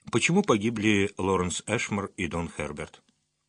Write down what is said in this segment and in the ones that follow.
Почему погибли Лоренс Эшмор и Дон Херберт?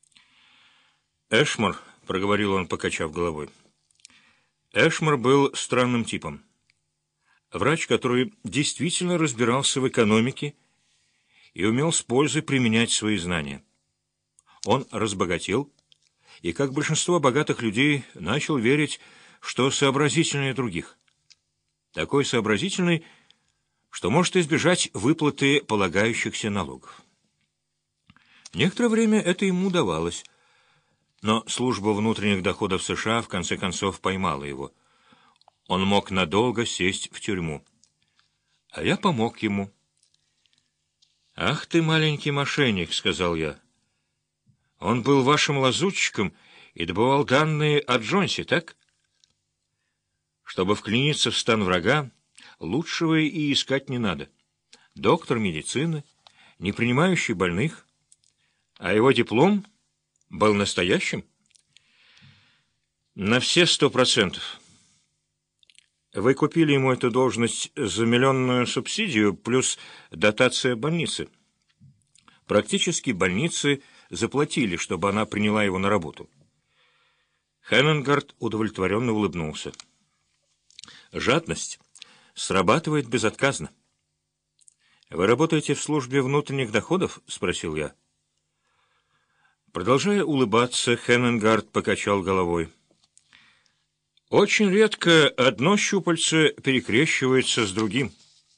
Эшмор, — проговорил он, покачав головой. Эшмор был странным типом. Врач, который действительно разбирался в экономике и умел с пользой применять свои знания. Он разбогател и, как большинство богатых людей, начал верить, что сообразительнее других. Такой сообразительный, что может избежать выплаты полагающихся налогов. Некоторое время это ему удавалось, но служба внутренних доходов США в конце концов поймала его. Он мог надолго сесть в тюрьму. А я помог ему. «Ах ты, маленький мошенник», — сказал я. «Он был вашим лазутчиком и добывал данные о Джонсе, так? Чтобы вклиниться в стан врага, лучшего и искать не надо. Доктор медицины, не принимающий больных. А его диплом был настоящим? На все 100%. Вы купили ему эту должность за миллионную субсидию плюс дотация больницы. Практически больницы заплатили, чтобы она приняла его на работу». Хеннингард удовлетворенно улыбнулся. «Жадность срабатывает безотказно». «Вы работаете в службе внутренних доходов?» — спросил я. Продолжая улыбаться, Хеннингард покачал головой. «Очень редко одно щупальце перекрещивается с другим».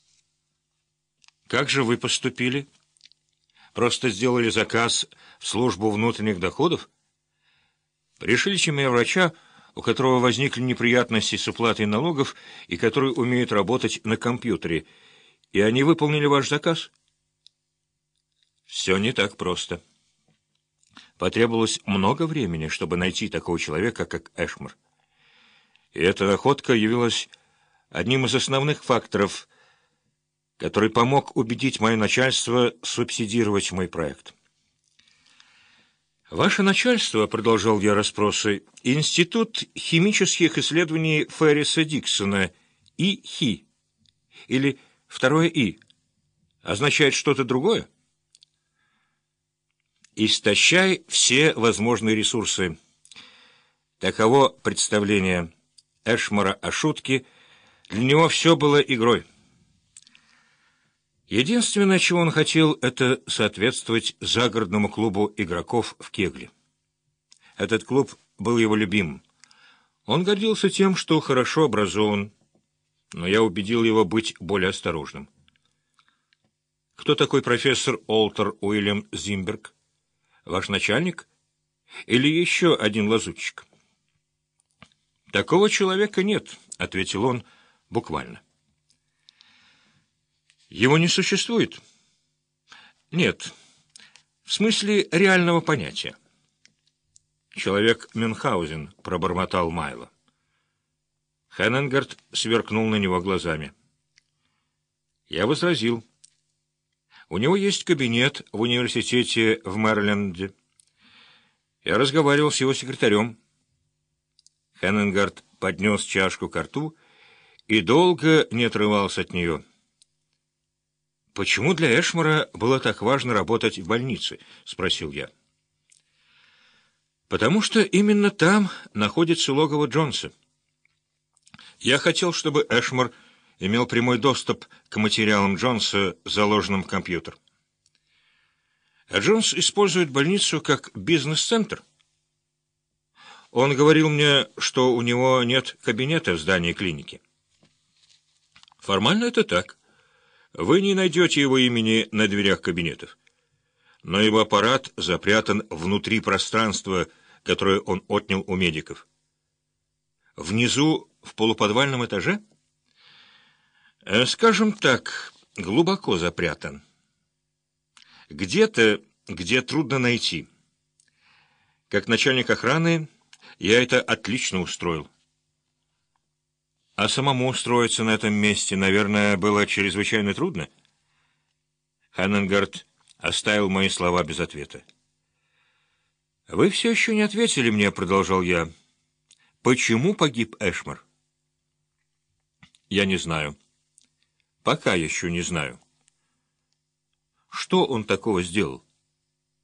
«Как же вы поступили? Просто сделали заказ в службу внутренних доходов? Пришлите мне врача, у которого возникли неприятности с уплатой налогов и который умеет работать на компьютере, и они выполнили ваш заказ?» «Все не так просто. Потребовалось много времени, чтобы найти такого человека, как Эшмор. И эта находка явилась одним из основных факторов, который помог убедить мое начальство субсидировать мой проект». «Ваше начальство, — продолжал я расспросы, — Институт химических исследований Ферриса Диксона, ИХИ, или второе «И», означает что-то другое?» «Истощай все возможные ресурсы». Таково представление Эшмора о шутке. Для него все было игрой. Единственное, чего он хотел, это соответствовать загородному клубу игроков в кегли. Этот клуб был его любимым. Он гордился тем, что хорошо образован, но я убедил его быть более осторожным. «Кто такой профессор Олтер Уильям Зимберг? Ваш начальник? Или еще один лазутчик?» «Такого человека нет», — ответил он буквально. «Его не существует?» «Нет, в смысле реального понятия». «Человек Мюнхгаузен», — пробормотал Майло. Хеннингард сверкнул на него глазами. Я возразил. «У него есть кабинет в университете в Мэриленде. Я разговаривал с его секретарем». Хеннингард поднес чашку ко рту и долго не отрывался от нее. «Почему для Эшмора было так важно работать в больнице?» — спросил я. «Потому что именно там находится логово Джонса. Я хотел, чтобы Эшмор имел прямой доступ к материалам Джонса, заложенным в компьютер. А Джонс использует больницу как бизнес-центр. Он говорил мне, что у него нет кабинета в здании клиники». «Формально это так. Вы не найдете его имени на дверях кабинетов. Но его аппарат запрятан внутри пространства, которое он отнял у медиков. Внизу, в полуподвальном этаже? Скажем так, глубоко запрятан. Где-то, где трудно найти. Как начальник охраны я это отлично устроил. А самому устроиться на этом месте, наверное, было чрезвычайно трудно?» Хеннингард оставил мои слова без ответа. «Вы все еще не ответили мне, — продолжал я. — Почему погиб Эшмор?» «Я не знаю. Пока еще не знаю». Что он такого сделал?